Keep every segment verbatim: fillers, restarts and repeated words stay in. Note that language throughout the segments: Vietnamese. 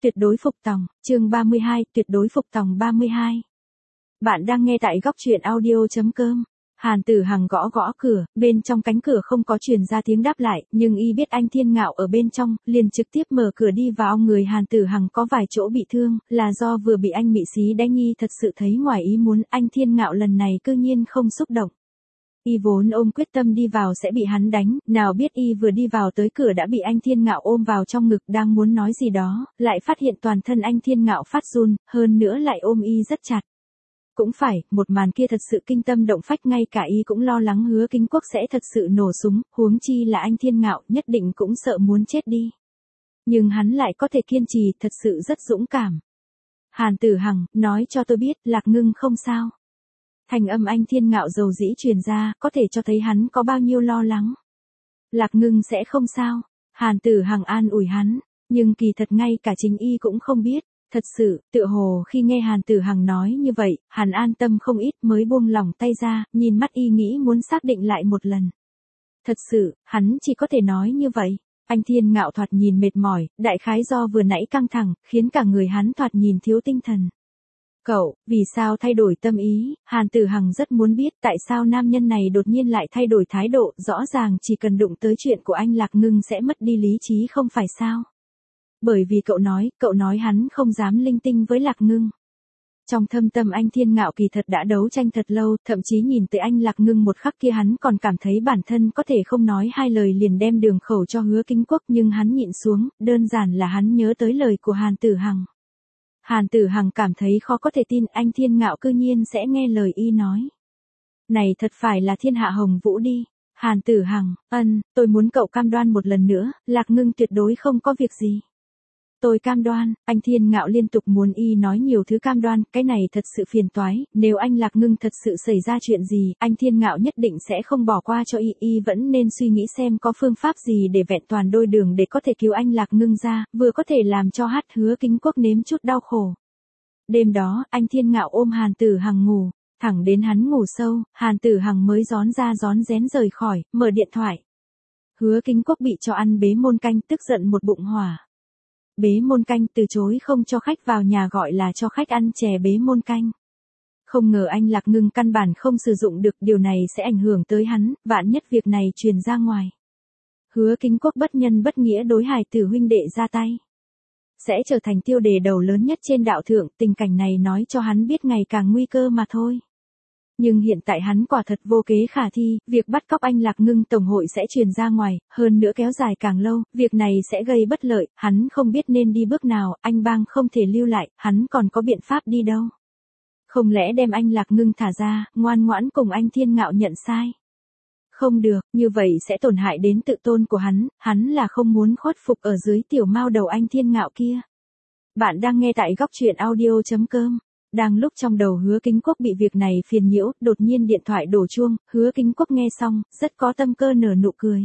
tuyệt đối phục tòng, chương ba mươi hai, tuyệt đối phục tòng ba mươi hai. Bạn đang nghe tại góc truyện audio.com. Hàn Tử Hằng gõ gõ cửa, bên trong cánh cửa không có truyền ra tiếng đáp lại, nhưng y biết anh Thiên Ngạo ở bên trong, liền trực tiếp mở cửa đi vào. Người Hàn Tử Hằng có vài chỗ bị thương, là do vừa bị anh Mị Xí đánh, y thật sự thấy ngoài ý muốn, anh Thiên Ngạo lần này cư nhiên không xúc động. Y vốn ôm quyết tâm đi vào sẽ bị hắn đánh, nào biết y vừa đi vào tới cửa đã bị anh Thiên Ngạo ôm vào trong ngực, đang muốn nói gì đó, lại phát hiện toàn thân anh Thiên Ngạo phát run, hơn nữa lại ôm y rất chặt. Cũng phải, một màn kia thật sự kinh tâm động phách, ngay cả y cũng lo lắng Hứa Kính Quốc sẽ thật sự nổ súng, huống chi là anh Thiên Ngạo, nhất định cũng sợ muốn chết đi. Nhưng hắn lại có thể kiên trì, thật sự rất dũng cảm. Hàn Tử Hằng, nói cho tôi biết, Lạc Ngưng không sao. Thành âm anh Thiên Ngạo dầu dĩ truyền ra, có thể cho thấy hắn có bao nhiêu lo lắng. Lạc Ngưng sẽ không sao. Hàn Tử Hằng an ủi hắn, nhưng kỳ thật ngay cả chính y cũng không biết. Thật sự, tựa hồ khi nghe Hàn Tử Hằng nói như vậy, hắn an tâm không ít, mới buông lỏng tay ra, nhìn mắt y nghĩ muốn xác định lại một lần. Thật sự, hắn chỉ có thể nói như vậy. Anh Thiên Ngạo thoạt nhìn mệt mỏi, đại khái do vừa nãy căng thẳng, khiến cả người hắn thoạt nhìn thiếu tinh thần. Cậu, vì sao thay đổi tâm ý? Hàn Tử Hằng rất muốn biết tại sao nam nhân này đột nhiên lại thay đổi thái độ, rõ ràng chỉ cần đụng tới chuyện của anh Lạc Ngưng sẽ mất đi lý trí không phải sao? Bởi vì cậu nói, cậu nói hắn không dám linh tinh với Lạc Ngưng. Trong thâm tâm anh Thiên Ngạo kỳ thật đã đấu tranh thật lâu, thậm chí nhìn tới anh Lạc Ngưng một khắc kia hắn còn cảm thấy bản thân có thể không nói hai lời liền đem đường khẩu cho Hứa Kính Quốc, nhưng hắn nhịn xuống, đơn giản là hắn nhớ tới lời của Hàn Tử Hằng. Hàn Tử Hằng cảm thấy khó có thể tin anh Thiên Ngạo cư nhiên sẽ nghe lời y nói. Này thật phải là thiên hạ hồng vũ đi. Hàn Tử Hằng, ân, tôi muốn cậu cam đoan một lần nữa, Lạc Ngưng tuyệt đối không có việc gì. Tôi cam đoan, anh Thiên Ngạo liên tục muốn y nói nhiều thứ cam đoan, cái này thật sự phiền toái, nếu anh Lạc Ngưng thật sự xảy ra chuyện gì, anh Thiên Ngạo nhất định sẽ không bỏ qua cho y, y vẫn nên suy nghĩ xem có phương pháp gì để vẹn toàn đôi đường để có thể cứu anh Lạc Ngưng ra, vừa có thể làm cho hát Hứa Kính Quốc nếm chút đau khổ. Đêm đó, anh Thiên Ngạo ôm Hàn Tử Hằng ngủ, thẳng đến hắn ngủ sâu, Hàn Tử Hằng mới rón ra rón rén rời khỏi, mở điện thoại. Hứa Kính Quốc bị cho ăn bế môn canh, tức giận một bụng hỏa. Bế môn canh, từ chối không cho khách vào nhà gọi là cho khách ăn chè bế môn canh. Không ngờ anh Lạc Ngưng căn bản không sử dụng được, điều này sẽ ảnh hưởng tới hắn, vạn nhất việc này truyền ra ngoài. Hứa Kính Quốc bất nhân bất nghĩa đối hài tử huynh đệ ra tay. Sẽ trở thành tiêu đề đầu lớn nhất trên đạo thượng, tình cảnh này nói cho hắn biết ngày càng nguy cơ mà thôi. Nhưng hiện tại hắn quả thật vô kế khả thi, việc bắt cóc anh Lạc Ngưng tổng hội sẽ truyền ra ngoài, hơn nữa kéo dài càng lâu, việc này sẽ gây bất lợi, hắn không biết nên đi bước nào, anh Bang không thể lưu lại, hắn còn có biện pháp đi đâu. Không lẽ đem anh Lạc Ngưng thả ra, ngoan ngoãn cùng anh Thiên Ngạo nhận sai? Không được, như vậy sẽ tổn hại đến tự tôn của hắn, hắn là không muốn khuất phục ở dưới tiểu mao đầu anh Thiên Ngạo kia. Bạn đang nghe tại góc truyện audio.com. Đang lúc trong đầu Hứa Kính Quốc bị việc này phiền nhiễu, đột nhiên điện thoại đổ chuông, Hứa Kính Quốc nghe xong, rất có tâm cơ nở nụ cười.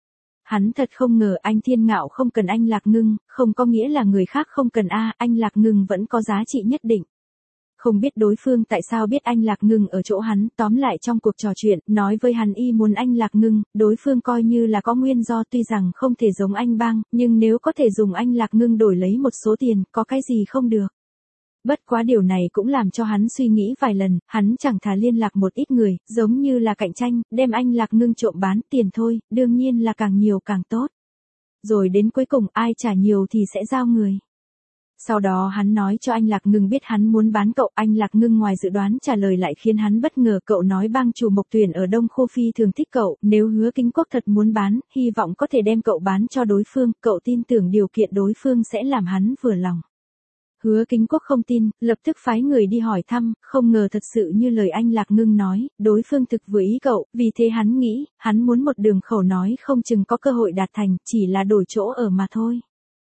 Hắn thật không ngờ anh Thiên Ngạo không cần anh Lạc Ngưng, không có nghĩa là người khác không cần a, anh Lạc Ngưng vẫn có giá trị nhất định. Không biết đối phương tại sao biết anh Lạc Ngưng ở chỗ hắn, tóm lại trong cuộc trò chuyện, nói với hắn y muốn anh Lạc Ngưng, đối phương coi như là có nguyên do, tuy rằng không thể giống anh Bang, nhưng nếu có thể dùng anh Lạc Ngưng đổi lấy một số tiền, có cái gì không được. Bất quá điều này cũng làm cho hắn suy nghĩ vài lần, hắn chẳng thà liên lạc một ít người, giống như là cạnh tranh, đem anh Lạc Ngưng trộm bán tiền thôi, đương nhiên là càng nhiều càng tốt. Rồi đến cuối cùng ai trả nhiều thì sẽ giao người. Sau đó hắn nói cho anh Lạc Ngưng biết hắn muốn bán cậu, anh Lạc Ngưng ngoài dự đoán trả lời lại khiến hắn bất ngờ, cậu nói Bang chủ Mộc Tuyển ở Đông Khu phi thường thích cậu, nếu Hứa Kính Quốc thật muốn bán, hy vọng có thể đem cậu bán cho đối phương, cậu tin tưởng điều kiện đối phương sẽ làm hắn vừa lòng. Hứa Kính Quốc không tin, lập tức phái người đi hỏi thăm, không ngờ thật sự như lời anh Lạc Ngưng nói, đối phương thực vừa ý cậu, vì thế hắn nghĩ, hắn muốn một đường khẩu nói không chừng có cơ hội đạt thành, chỉ là đổi chỗ ở mà thôi.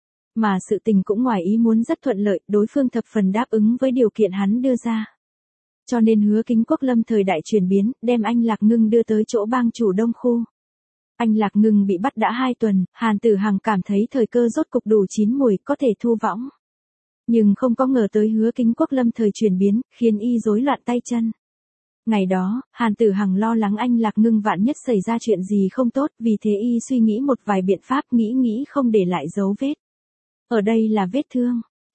Mà sự tình cũng ngoài ý muốn rất thuận lợi, đối phương thập phần đáp ứng với điều kiện hắn đưa ra. Cho nên Hứa Kính Quốc lâm thời đại chuyển biến, đem anh Lạc Ngưng đưa tới chỗ Bang chủ Đông Khu. Anh Lạc Ngưng bị bắt đã hai tuần, Hàn Tử Hằng cảm thấy thời cơ rốt cục đủ chín mùi, có thể thu võng. Nhưng không có ngờ tới Hứa Kính Quốc lâm thời chuyển biến, khiến y rối loạn tay chân. Ngày đó, Hàn Tử Hằng lo lắng anh Lạc Ngưng vạn nhất xảy ra chuyện gì không tốt, vì thế y suy nghĩ một vài biện pháp, nghĩ nghĩ không để lại dấu vết. Ở đây là vết thương.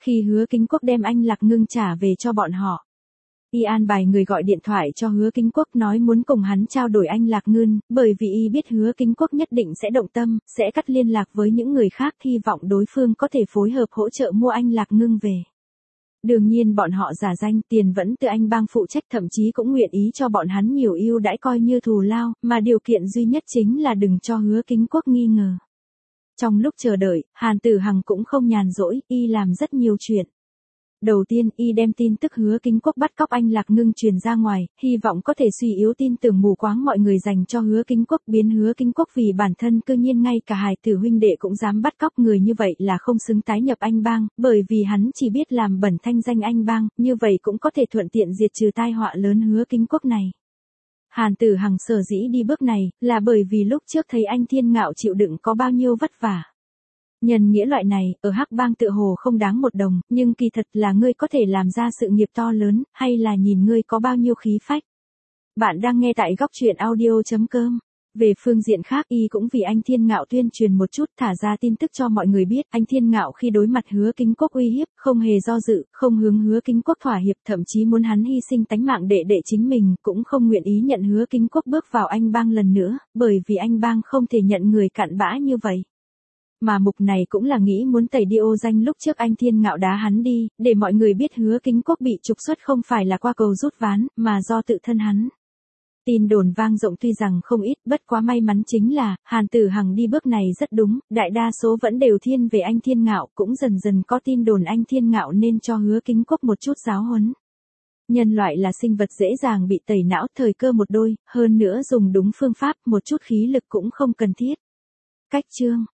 khi Hứa Kính Quốc đem anh Lạc Ngưng trả về cho bọn họ. Y an bài người gọi điện thoại cho Hứa Kính Quốc nói muốn cùng hắn trao đổi anh Lạc Ngưng, bởi vì Y biết Hứa Kính Quốc nhất định sẽ động tâm, sẽ cắt liên lạc với những người khác, hy vọng đối phương có thể phối hợp hỗ trợ mua anh Lạc Ngưng về. Đương nhiên bọn họ giả danh, tiền vẫn từ anh bang phụ trách, thậm chí cũng nguyện ý cho bọn hắn nhiều ưu đãi coi như thù lao, mà điều kiện duy nhất chính là đừng cho Hứa Kính Quốc nghi ngờ. Trong lúc chờ đợi, Hàn Tử Hằng cũng không nhàn rỗi, Y làm rất nhiều chuyện. Đầu tiên, Y đem tin tức Hứa Kính Quốc bắt cóc anh Lạc Ngưng truyền ra ngoài, hy vọng có thể suy yếu tin tưởng mù quáng mọi người dành cho Hứa Kính Quốc, biến Hứa Kính Quốc vì bản thân cư nhiên ngay cả hài tử huynh đệ cũng dám bắt cóc, người như vậy là không xứng tái nhập anh bang, bởi vì hắn chỉ biết làm bẩn thanh danh anh bang, như vậy cũng có thể thuận tiện diệt trừ tai họa lớn Hứa Kính Quốc này. Hàn Tử Hằng sở dĩ đi bước này, là bởi vì lúc trước thấy anh Thiên Ngạo chịu đựng có bao nhiêu vất vả. Nhân nghĩa loại này, ở Hắc Bang tựa hồ không đáng một đồng, nhưng kỳ thật là ngươi có thể làm ra sự nghiệp to lớn, hay là nhìn ngươi có bao nhiêu khí phách. Bạn đang nghe tại góc truyện audio chấm com. Về phương diện khác, Y cũng vì anh Thiên Ngạo tuyên truyền một chút, thả ra tin tức cho mọi người biết, anh Thiên Ngạo khi đối mặt Hứa Kính Quốc uy hiếp, không hề do dự, không hướng Hứa Kính Quốc thỏa hiệp, thậm chí muốn hắn hy sinh tánh mạng đệ đệ chính mình, cũng không nguyện ý nhận Hứa Kính Quốc bước vào anh bang lần nữa, bởi vì anh bang không thể nhận người cặn bã như vậy. Mà mục này cũng là nghĩ muốn tẩy đi ô danh lúc trước anh Thiên Ngạo đá hắn đi, để mọi người biết Hứa Kính Quốc bị trục xuất không phải là qua cầu rút ván, mà do tự thân hắn. Tin đồn vang rộng tuy rằng không ít, bất quá may mắn chính là, Hàn Tử Hằng đi bước này rất đúng, đại đa số vẫn đều thiên về anh Thiên Ngạo, cũng dần dần có tin đồn anh Thiên Ngạo nên cho Hứa Kính Quốc một chút giáo huấn. Nhân loại là sinh vật dễ dàng bị tẩy não, thời cơ một đôi, hơn nữa dùng đúng phương pháp, một chút khí lực cũng không cần thiết. Cách chương